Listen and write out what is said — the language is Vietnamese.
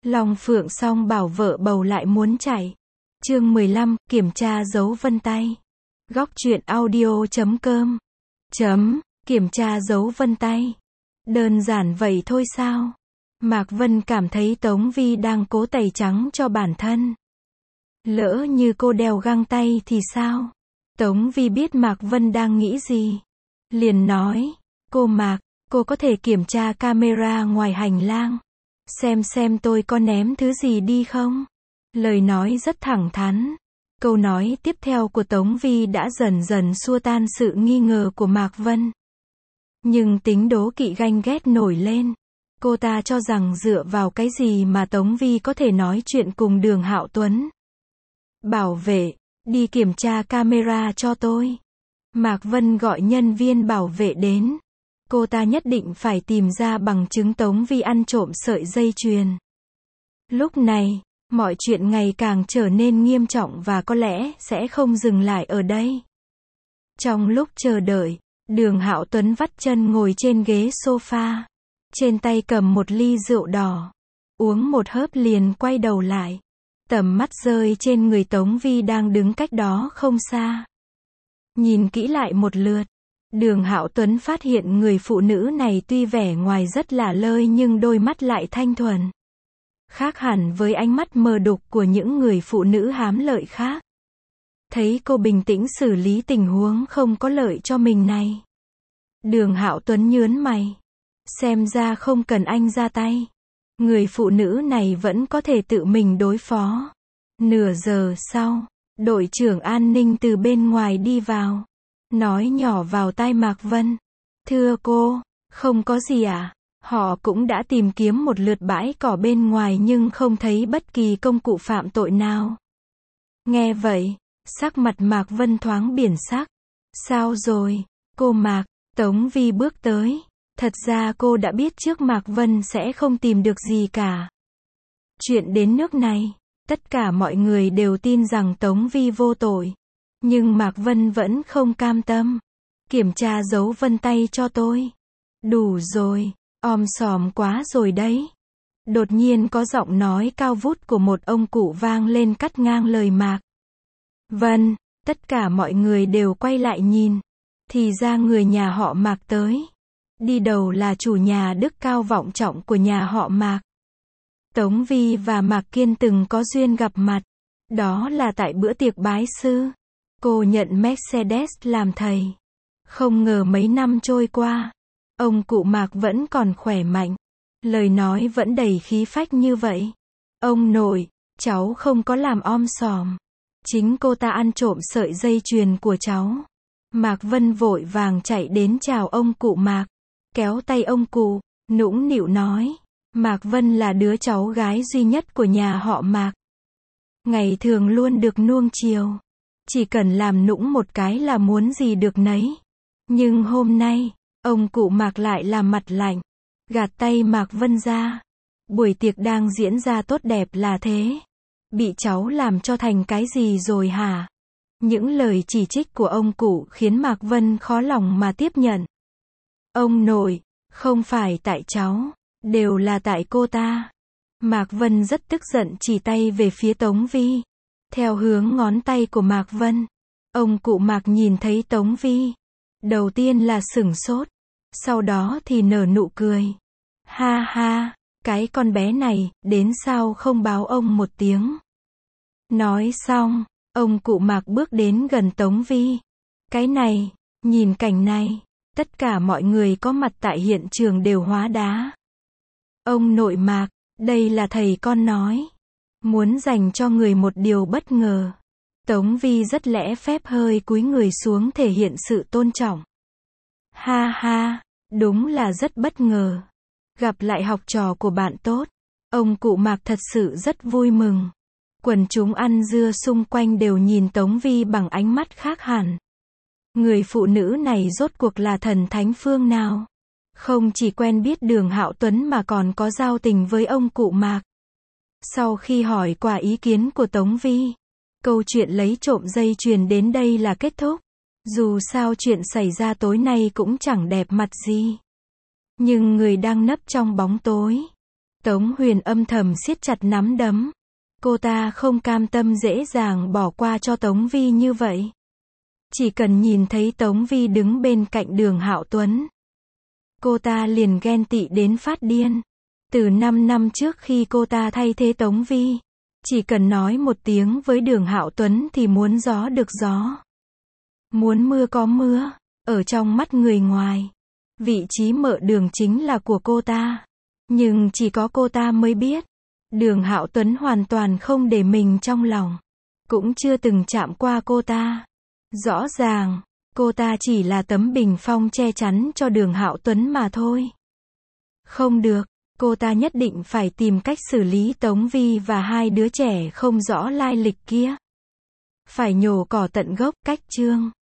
Long Phượng song bảo vợ bầu lại muốn chạy. Chương 15, kiểm tra dấu vân tay. Góc truyện audio.com. Kiểm tra dấu vân tay. Đơn giản vậy thôi sao? Mạc Vân cảm thấy Tống Vi đang cố tẩy trắng cho bản thân. Lỡ như cô đeo găng tay thì sao? Tống Vi biết Mạc Vân đang nghĩ gì. Liền nói, cô Mạc, cô có thể kiểm tra camera ngoài hành lang. Xem tôi có ném thứ gì đi không? Lời nói rất thẳng thắn. Câu nói tiếp theo của Tống Vi đã dần dần xua tan sự nghi ngờ của Mạc Vân. Nhưng tính đố kỵ ganh ghét nổi lên. Cô ta cho rằng dựa vào cái gì mà Tống Vi có thể nói chuyện cùng Đường Hạo Tuấn. Bảo vệ, đi kiểm tra camera cho tôi. Mạc Vân gọi nhân viên bảo vệ đến. Cô ta nhất định phải tìm ra bằng chứng Tống Vi ăn trộm sợi dây chuyền. Lúc này, mọi chuyện ngày càng trở nên nghiêm trọng và có lẽ sẽ không dừng lại ở đây. Trong lúc chờ đợi, Đường Hạo Tuấn vắt chân ngồi trên ghế sofa. Trên tay cầm một ly rượu đỏ. Uống một hớp liền quay đầu lại. Tầm mắt rơi trên người Tống Vi đang đứng cách đó không xa. Nhìn kỹ lại một lượt. Đường Hạo Tuấn phát hiện người phụ nữ này tuy vẻ ngoài rất lả lơi nhưng đôi mắt lại thanh thuần. Khác hẳn với ánh mắt mờ đục của những người phụ nữ hám lợi khác. Thấy cô bình tĩnh xử lý tình huống không có lợi cho mình này. Đường Hạo Tuấn nhướng mày. Xem ra không cần anh ra tay. Người phụ nữ này vẫn có thể tự mình đối phó. Nửa giờ sau, đội trưởng an ninh từ bên ngoài đi vào. Nói nhỏ vào tai Mạc Vân. Thưa cô, không có gì à? Họ cũng đã tìm kiếm một lượt bãi cỏ bên ngoài nhưng không thấy bất kỳ công cụ phạm tội nào. Nghe vậy, sắc mặt Mạc Vân thoáng biển sắc. Sao rồi, cô Mạc? Tống Vi bước tới. Thật ra cô đã biết trước Mạc Vân sẽ không tìm được gì cả. Chuyện đến nước này, tất cả mọi người đều tin rằng Tống Vi vô tội. Nhưng Mạc Vân vẫn không cam tâm. Kiểm tra dấu vân tay cho tôi. Đủ rồi, om sòm quá rồi đấy. Đột nhiên có giọng nói cao vút của một ông cụ vang lên cắt ngang lời Mạc Vân. Tất cả mọi người đều quay lại nhìn. Thì ra người nhà họ Mạc tới. Đi đầu là chủ nhà đức cao vọng trọng của nhà họ Mạc. Tống Vi và Mạc Kiên từng có duyên gặp mặt. Đó là tại bữa tiệc bái sư. Cô nhận Mercedes làm thầy. Không ngờ mấy năm trôi qua, ông cụ Mạc vẫn còn khỏe mạnh. Lời nói vẫn đầy khí phách như vậy. Ông nội, cháu không có làm om sòm. Chính cô ta ăn trộm sợi dây chuyền của cháu. Mạc Vân vội vàng chạy đến chào ông cụ Mạc. Kéo tay ông cụ, nũng nịu nói. Mạc Vân là đứa cháu gái duy nhất của nhà họ Mạc. Ngày thường luôn được nuông chiều. Chỉ cần làm nũng một cái là muốn gì được nấy. Nhưng hôm nay, ông cụ Mạc lại làm mặt lạnh. Gạt tay Mạc Vân ra. Buổi tiệc đang diễn ra tốt đẹp là thế. Bị cháu làm cho thành cái gì rồi hả? Những lời chỉ trích của ông cụ khiến Mạc Vân khó lòng mà tiếp nhận. Ông nội, không phải tại cháu, đều là tại cô ta. Mạc Vân rất tức giận chỉ tay về phía Tống Vi. Theo hướng ngón tay của Mạc Vân, ông cụ Mạc nhìn thấy Tống Vi. Đầu tiên là sửng sốt, sau đó thì nở nụ cười. Ha ha, cái con bé này, đến sao không báo ông một tiếng. Nói xong, ông cụ Mạc bước đến gần Tống Vi. Cái này, nhìn cảnh này, tất cả mọi người có mặt tại hiện trường đều hóa đá. Ông nội Mạc, đây là thầy con nói. Muốn dành cho người một điều bất ngờ. Tống Vi rất lễ phép hơi cúi người xuống thể hiện sự tôn trọng. Ha ha, đúng là rất bất ngờ. Gặp lại học trò của bạn tốt. Ông cụ Mạc thật sự rất vui mừng. Quần chúng ăn dưa xung quanh đều nhìn Tống Vi bằng ánh mắt khác hẳn. Người phụ nữ này rốt cuộc là thần thánh phương nào? Không chỉ quen biết Đường Hạo Tuấn mà còn có giao tình với ông cụ Mạc. Sau khi hỏi qua ý kiến của Tống Vi, câu chuyện lấy trộm dây chuyền đến đây là kết thúc. Dù sao chuyện xảy ra tối nay cũng chẳng đẹp mặt gì. Nhưng người đang nấp trong bóng tối. Tống Huyền âm thầm siết chặt nắm đấm. Cô ta không cam tâm dễ dàng bỏ qua cho Tống Vi như vậy. Chỉ cần nhìn thấy Tống Vi đứng bên cạnh Đường Hạo Tuấn, cô ta liền ghen tị đến phát điên. Từ 5 năm trước khi cô ta thay thế Tống Vi, chỉ cần nói một tiếng với Đường Hạo Tuấn thì muốn gió được gió, muốn mưa có mưa. Ở trong mắt người ngoài, vị trí mợ Đường chính là của cô ta. Nhưng chỉ có cô ta mới biết, Đường Hạo Tuấn hoàn toàn không để mình trong lòng, cũng chưa từng chạm qua cô ta. Rõ ràng, cô ta chỉ là tấm bình phong che chắn cho Đường Hạo Tuấn mà thôi. Không được, cô ta nhất định phải tìm cách xử lý Tống Vi và hai đứa trẻ không rõ lai lịch kia. Phải nhổ cỏ tận gốc. Cách chương